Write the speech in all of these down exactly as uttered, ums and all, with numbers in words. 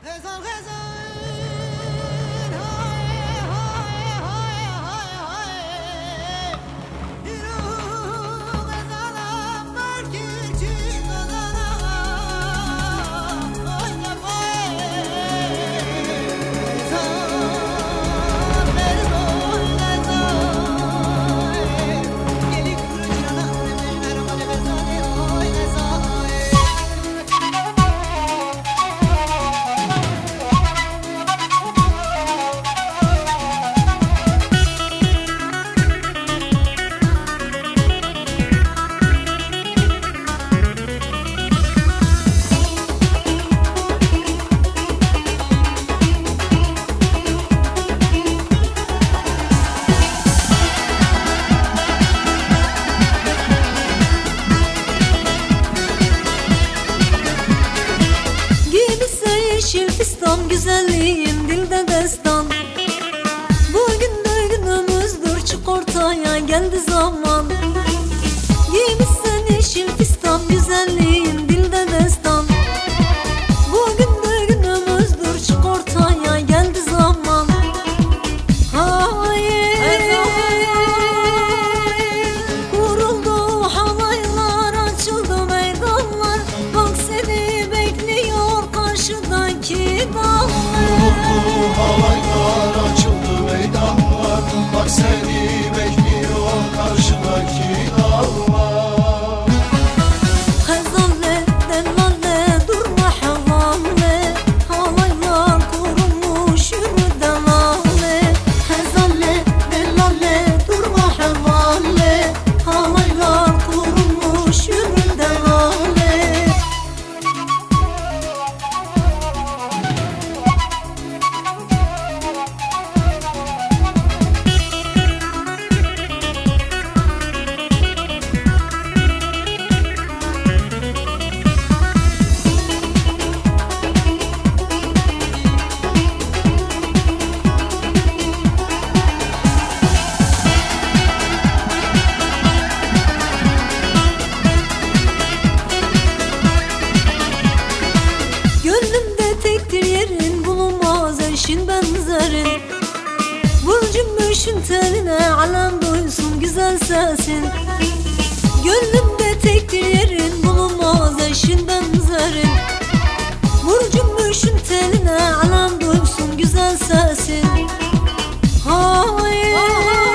Güzelliğin dilde destan. Bugün de günümüzdür, çık ortaya geldi zaman. Giymişsen yeşil fistan, güzelliğin dilde destan. Bugün de günümüzdür, çık ortaya geldi zaman. Hayır, kuruldu halaylar, açıldı meydanlar. Bak seni bekliyor karşıdaki dağlar. Halaylar açıldı meydanlar, bak seni bekliyor karşıdaki dağlar. Hezalle delalle durma havalle, halaylar kurumuş yürü delale. Hezalle delalle durma havalle, halaylar kurumuş yürü delale. Gönlümde tektir yerin, bulunmaz eşin benzerin. Vur cümbüşün teline, alem duysun güzel sesin. Gönlümde tektir yerin, bulunmaz eşin benzerin. Vur cümbüşün teline, alem duysun güzel sesin. Hayır,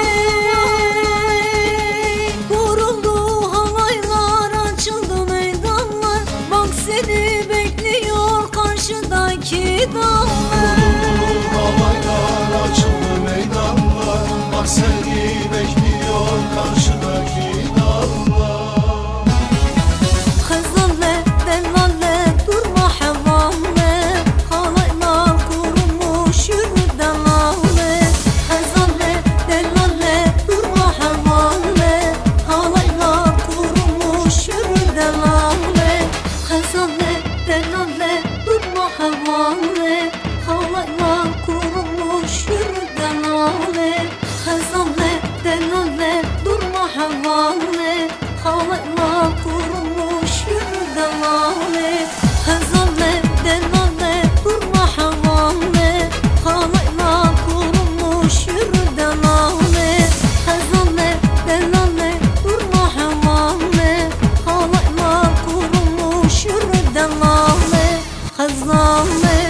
kuruldu halaylar, açıldı meydanlar. Bak seni bekliyor karşıdaki dağlar. Halaylar açıldı meydanlar, bak seni bekliyor karşıdaki dağlar. Hezalle delalle durma havalle, halaylar kurumuş yürü delale. Hezalle delalle durma havalle, halaylar kurumuş yürü delale. Hezalle delalle durma havalle, halaylar kurumuş yürü delale. Hezalle delalle durma havalle, halaylar kurumuş yürü delale. Hezalle delalle durma havalle, halaylar kurumuş yürü delale. Hezalle delalle durma havalle, halaylar kurumuş yürü delale. Hezalle